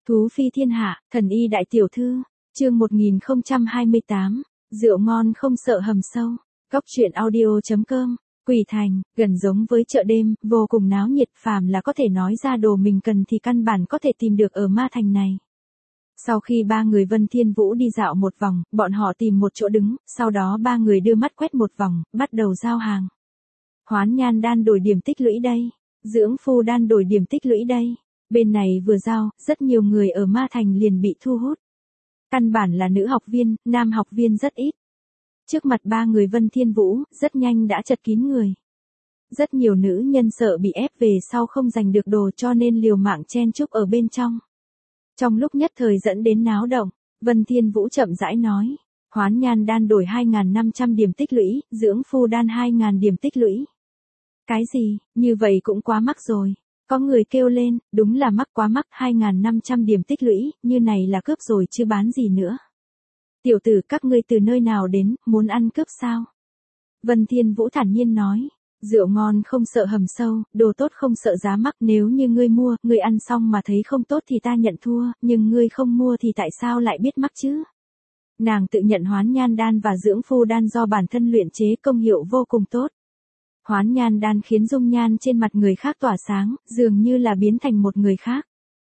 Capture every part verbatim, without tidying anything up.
Thú phi thiên hạ, thần y đại tiểu thư, chương một nghìn không trăm hai mươi tám, rượu ngon không sợ hầm sâu, góc truyện audio.com, Quỷ Thành, gần giống với chợ đêm, vô cùng náo nhiệt, phàm là có thể nói ra đồ mình cần thì căn bản có thể tìm được ở ma thành này. Sau khi ba người Vân Thiên Vũ đi dạo một vòng, bọn họ tìm một chỗ đứng, sau đó ba người đưa mắt quét một vòng, bắt đầu giao hàng. Hoán nhan đan đổi điểm tích lũy đây, dưỡng phu đan đổi điểm tích lũy đây. Bên này vừa giao, rất nhiều người ở ma thành liền bị thu hút. Căn bản là nữ học viên, nam học viên rất ít. Trước mặt ba người Vân Thiên Vũ, rất nhanh đã chật kín người. Rất nhiều nữ nhân sợ bị ép về sau không giành được đồ cho nên liều mạng chen chúc ở bên trong. Trong lúc nhất thời dẫn đến náo động, Vân Thiên Vũ chậm rãi nói, hoán nhan đan đổi hai nghìn năm trăm điểm tích lũy, dưỡng phu đan hai nghìn điểm tích lũy. Cái gì, như vậy cũng quá mắc rồi. Có người kêu lên, đúng là mắc quá mắc, hai nghìn năm trăm điểm tích lũy, như này là cướp rồi chứ bán gì nữa. Tiểu tử, các ngươi từ nơi nào đến, muốn ăn cướp sao? Vân Thiên Vũ thản nhiên nói, rượu ngon không sợ hầm sâu, đồ tốt không sợ giá mắc, nếu như ngươi mua, ngươi ăn xong mà thấy không tốt thì ta nhận thua, nhưng ngươi không mua thì tại sao lại biết mắc chứ? Nàng tự nhận hoán nhan đan và dưỡng phu đan do bản thân luyện chế công hiệu vô cùng tốt. Hoán nhan đan khiến dung nhan trên mặt người khác tỏa sáng, dường như là biến thành một người khác.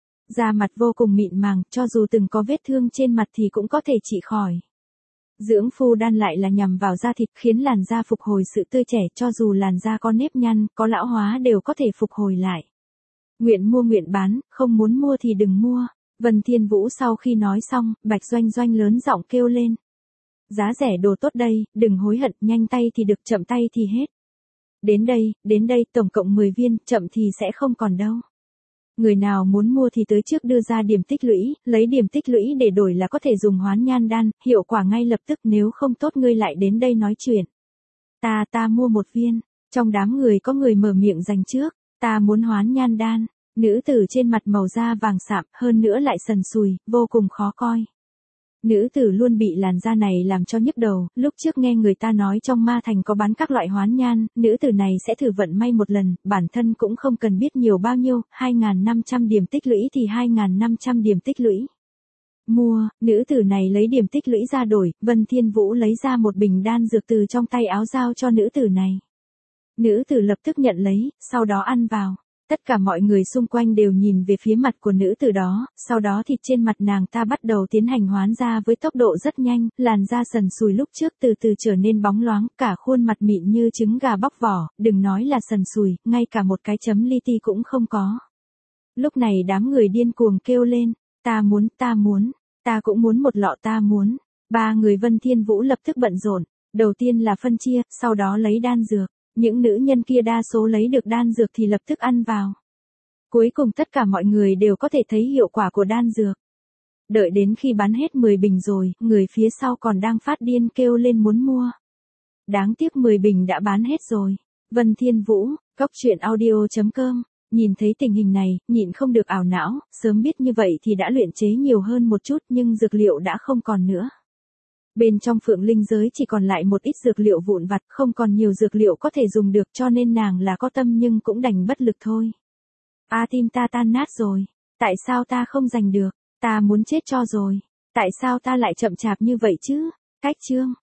Da mặt vô cùng mịn màng, cho dù từng có vết thương trên mặt thì cũng có thể trị khỏi. Dưỡng phu đan lại là nhằm vào da thịt, khiến làn da phục hồi sự tươi trẻ, cho dù làn da có nếp nhăn, có lão hóa đều có thể phục hồi lại. Nguyện mua nguyện bán, không muốn mua thì đừng mua. Vân Thiên Vũ sau khi nói xong, Bạch Doanh Doanh lớn giọng kêu lên. Giá rẻ đồ tốt đây, đừng hối hận, nhanh tay thì được, chậm tay thì hết. Đến đây, đến đây, tổng cộng mười viên, chậm thì sẽ không còn đâu. Người nào muốn mua thì tới trước đưa ra điểm tích lũy, lấy điểm tích lũy để đổi là có thể dùng hoán nhan đan, hiệu quả ngay lập tức, nếu không tốt ngươi lại đến đây nói chuyện. Ta ta mua một viên, trong đám người có người mở miệng giành trước, ta muốn hoán nhan đan, nữ tử trên mặt màu da vàng sạm, hơn nữa lại sần sùi, vô cùng khó coi. Nữ tử luôn bị làn da này làm cho nhức đầu, lúc trước nghe người ta nói trong ma thành có bán các loại hoán nhan, nữ tử này sẽ thử vận may một lần, bản thân cũng không cần biết nhiều bao nhiêu, hai nghìn năm trăm điểm tích lũy thì hai nghìn năm trăm điểm tích lũy. Mua, nữ tử này lấy điểm tích lũy ra đổi, Vân Thiên Vũ lấy ra một bình đan dược từ trong tay áo giao cho nữ tử này. Nữ tử lập tức nhận lấy, sau đó ăn vào. Tất cả mọi người xung quanh đều nhìn về phía mặt của nữ tử đó, sau đó thịt trên mặt nàng ta bắt đầu tiến hành hoán ra với tốc độ rất nhanh, làn da sần sùi lúc trước từ từ trở nên bóng loáng, cả khuôn mặt mịn như trứng gà bóc vỏ, đừng nói là sần sùi, ngay cả một cái chấm li ti cũng không có. Lúc này đám người điên cuồng kêu lên, ta muốn, ta muốn, ta cũng muốn một lọ, ta muốn. Ba người Vân Thiên Vũ lập tức bận rộn, đầu tiên là phân chia, sau đó lấy đan dược. Những nữ nhân kia đa số lấy được đan dược thì lập tức ăn vào. Cuối cùng tất cả mọi người đều có thể thấy hiệu quả của đan dược. Đợi đến khi bán hết mười bình rồi, người phía sau còn đang phát điên kêu lên muốn mua. Đáng tiếc mười bình đã bán hết rồi. Vân Thiên Vũ, góc truyện audio.com, nhìn thấy tình hình này, nhịn không được ảo não, sớm biết như vậy thì đã luyện chế nhiều hơn một chút nhưng dược liệu đã không còn nữa. Bên trong Phượng Linh giới chỉ còn lại một ít dược liệu vụn vặt, không còn nhiều dược liệu có thể dùng được, cho nên nàng là có tâm nhưng cũng đành bất lực thôi. A tim ta tan nát rồi, tại sao ta không giành được, ta muốn chết cho rồi, tại sao ta lại chậm chạp như vậy chứ? Cách chương